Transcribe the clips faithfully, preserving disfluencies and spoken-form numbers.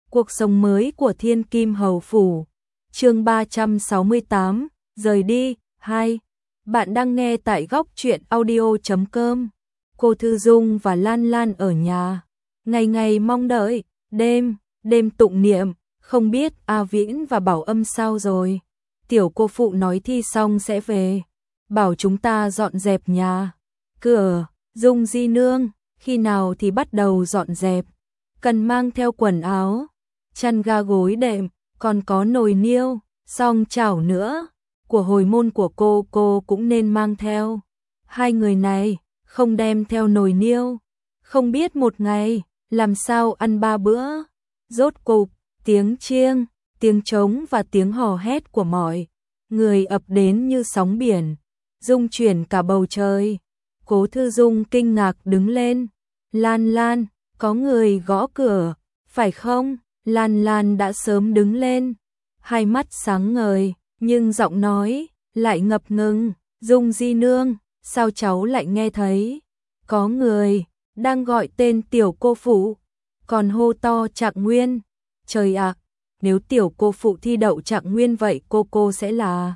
Cuộc sống mới của Thiên Kim Hầu Phủ. Chương ba trăm sáu mươi tám, rời đi. Hai. Bạn đang nghe tại góc truyện audio chấm com. Cô Thư Dung và Lan Lan ở nhà, ngày ngày mong đợi, đêm, đêm tụng niệm, không biết A Viễn và Bảo Âm sao rồi. Tiểu cô phụ nói thi xong sẽ về, bảo chúng ta dọn dẹp nhà, cửa. Dung di nương, khi nào thì bắt đầu dọn dẹp? Cần mang theo quần áo, chăn ga gối đệm, còn có nồi niêu, song chảo nữa, của hồi môn của cô cô cũng nên mang theo. Hai người này không đem theo nồi niêu, không biết một ngày làm sao ăn ba bữa. Rốt cục, tiếng chiêng, tiếng trống và tiếng hò hét của mọi người ập đến như sóng biển, rung chuyển cả bầu trời. Cố Thư Dung kinh ngạc đứng lên. Lan Lan, có người gõ cửa, phải không? Lan Lan đã sớm đứng lên, hai mắt sáng ngời, nhưng giọng nói lại ngập ngừng. Dung di nương, sao cháu lại nghe thấy có người đang gọi tên tiểu cô phụ, còn hô to Trạng Nguyên. Trời ạ, nếu tiểu cô phụ thi đậu Trạng Nguyên vậy cô cô sẽ là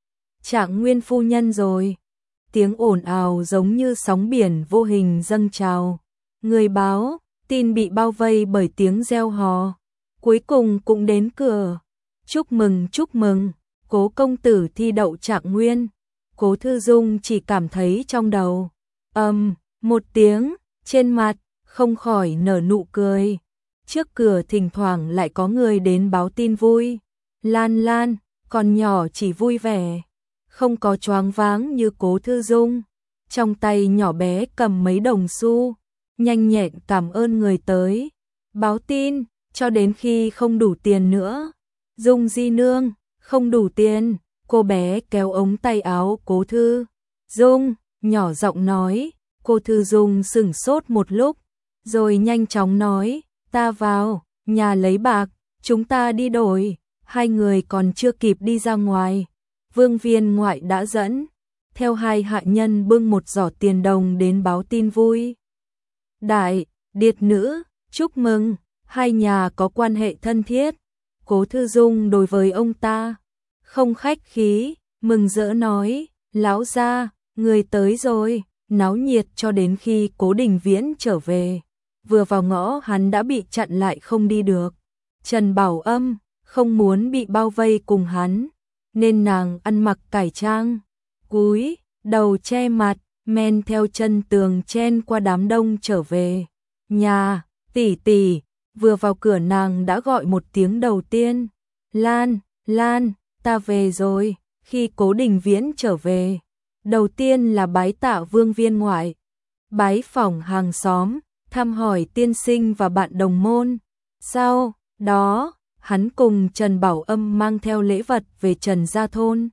Trạng Nguyên phu nhân rồi. Tiếng ồn ào giống như sóng biển vô hình dâng trào. Người báo tin bị bao vây bởi tiếng reo hò, cuối cùng cũng đến cửa. Chúc mừng, chúc mừng, Cố công tử thi đậu Trạng Nguyên. Cố Thư Dung chỉ cảm thấy trong đầu ầm um, một tiếng, trên mặt không khỏi nở nụ cười. Trước cửa thỉnh thoảng lại có người đến báo tin vui. Lan Lan, còn nhỏ chỉ vui vẻ, không có choáng váng như Cố Thư Dung. Trong tay nhỏ bé cầm mấy đồng xu, nhanh nhẹn cảm ơn người tới báo tin, cho đến khi không đủ tiền nữa. Dung di nương, không đủ tiền. Cô bé kéo ống tay áo Cố Thư Dung, nhỏ giọng nói. Cô Thư Dung sững sốt một lúc, rồi nhanh chóng nói, ta vào nhà lấy bạc, chúng ta đi đổi. Hai người còn chưa kịp đi ra ngoài, Vương viên ngoại đã dẫn theo hai hạ nhân bưng một giỏ tiền đồng đến báo tin vui. Đại điệt nữ, chúc mừng, hai nhà có quan hệ thân thiết. Cố Thư Dung đối với ông ta không khách khí, mừng rỡ nói, lão gia, người tới rồi. Náo nhiệt cho đến khi Cố Đình Viễn trở về. Vừa vào ngõ hắn đã bị chặn lại không đi được. Trần Bảo Âm không muốn bị bao vây cùng hắn, nên nàng ăn mặc cải trang, cúi đầu che mặt, men theo chân tường chen qua đám đông trở về. Nhà, tỷ tỷ. Vừa vào cửa nàng đã gọi một tiếng đầu tiên. Lan, Lan, ta về rồi. Khi Cố Đình Viễn trở về, đầu tiên là bái tạ Vương viên ngoại, bái phỏng hàng xóm, thăm hỏi tiên sinh và bạn đồng môn. Sau đó, hắn cùng Trần Bảo Âm mang theo lễ vật về Trần gia thôn,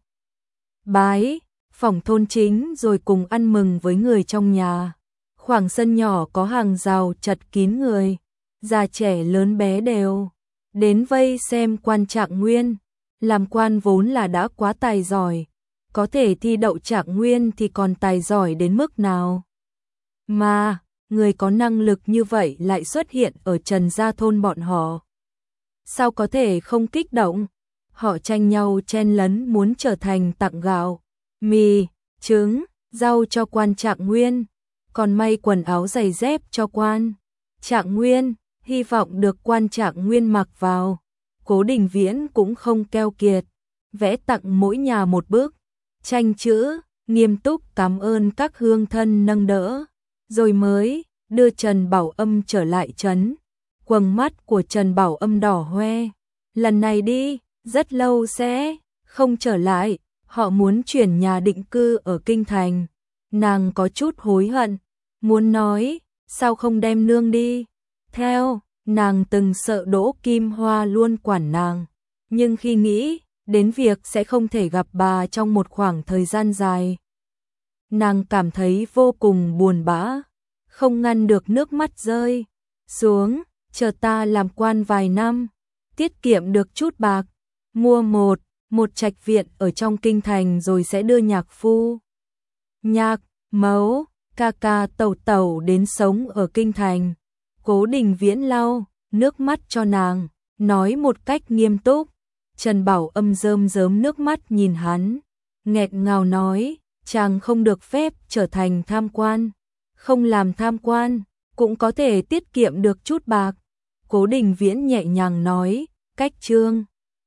bái phỏng thôn chính rồi cùng ăn mừng với người trong nhà. Khoảng sân nhỏ có hàng rào chật kín người, già trẻ lớn bé đều đến vây xem quan Trạng Nguyên. Làm quan vốn là đã quá tài giỏi, có thể thi đậu Trạng Nguyên thì còn tài giỏi đến mức nào. Mà, người có năng lực như vậy lại xuất hiện ở Trần gia thôn bọn họ, sao có thể không kích động. Họ tranh nhau chen lấn muốn trở thành tặng gạo, mì, trứng, rau cho quan Trạng Nguyên, còn may quần áo giày dép cho quan Trạng Nguyên, hy vọng được quan Trạng Nguyên mặc vào. Cố Đình Viễn cũng không keo kiệt, vẽ tặng mỗi nhà một bức tranh chữ, nghiêm túc cảm ơn các hương thân nâng đỡ, rồi mới đưa Trần Bảo Âm trở lại trấn. Quầng mắt của Trần Bảo Âm đỏ hoe. Lần này đi, rất lâu sẽ không trở lại, họ muốn chuyển nhà định cư ở Kinh Thành. Nàng có chút hối hận, muốn nói, sao không đem nương đi theo. Nàng từng sợ Đỗ Kim Hoa luôn quản nàng, nhưng khi nghĩ đến việc sẽ không thể gặp bà trong một khoảng thời gian dài, nàng cảm thấy vô cùng buồn bã, không ngăn được nước mắt rơi xuống. Chờ ta làm quan vài năm, tiết kiệm được chút bạc, mua một một trạch viện ở trong Kinh Thành rồi sẽ đưa nhạc phu, nhạc mẫu, ca ca, tẩu tẩu đến sống ở Kinh Thành. Cố Đình Viễn lau nước mắt cho nàng, nói một cách nghiêm túc. Trần Bảo Âm rơm rớm nước mắt nhìn hắn, nghẹt ngào nói, chàng không được phép trở thành tham quan, không làm tham quan, cũng có thể tiết kiệm được chút bạc. Cố Đình Viễn nhẹ nhàng nói, cách Trương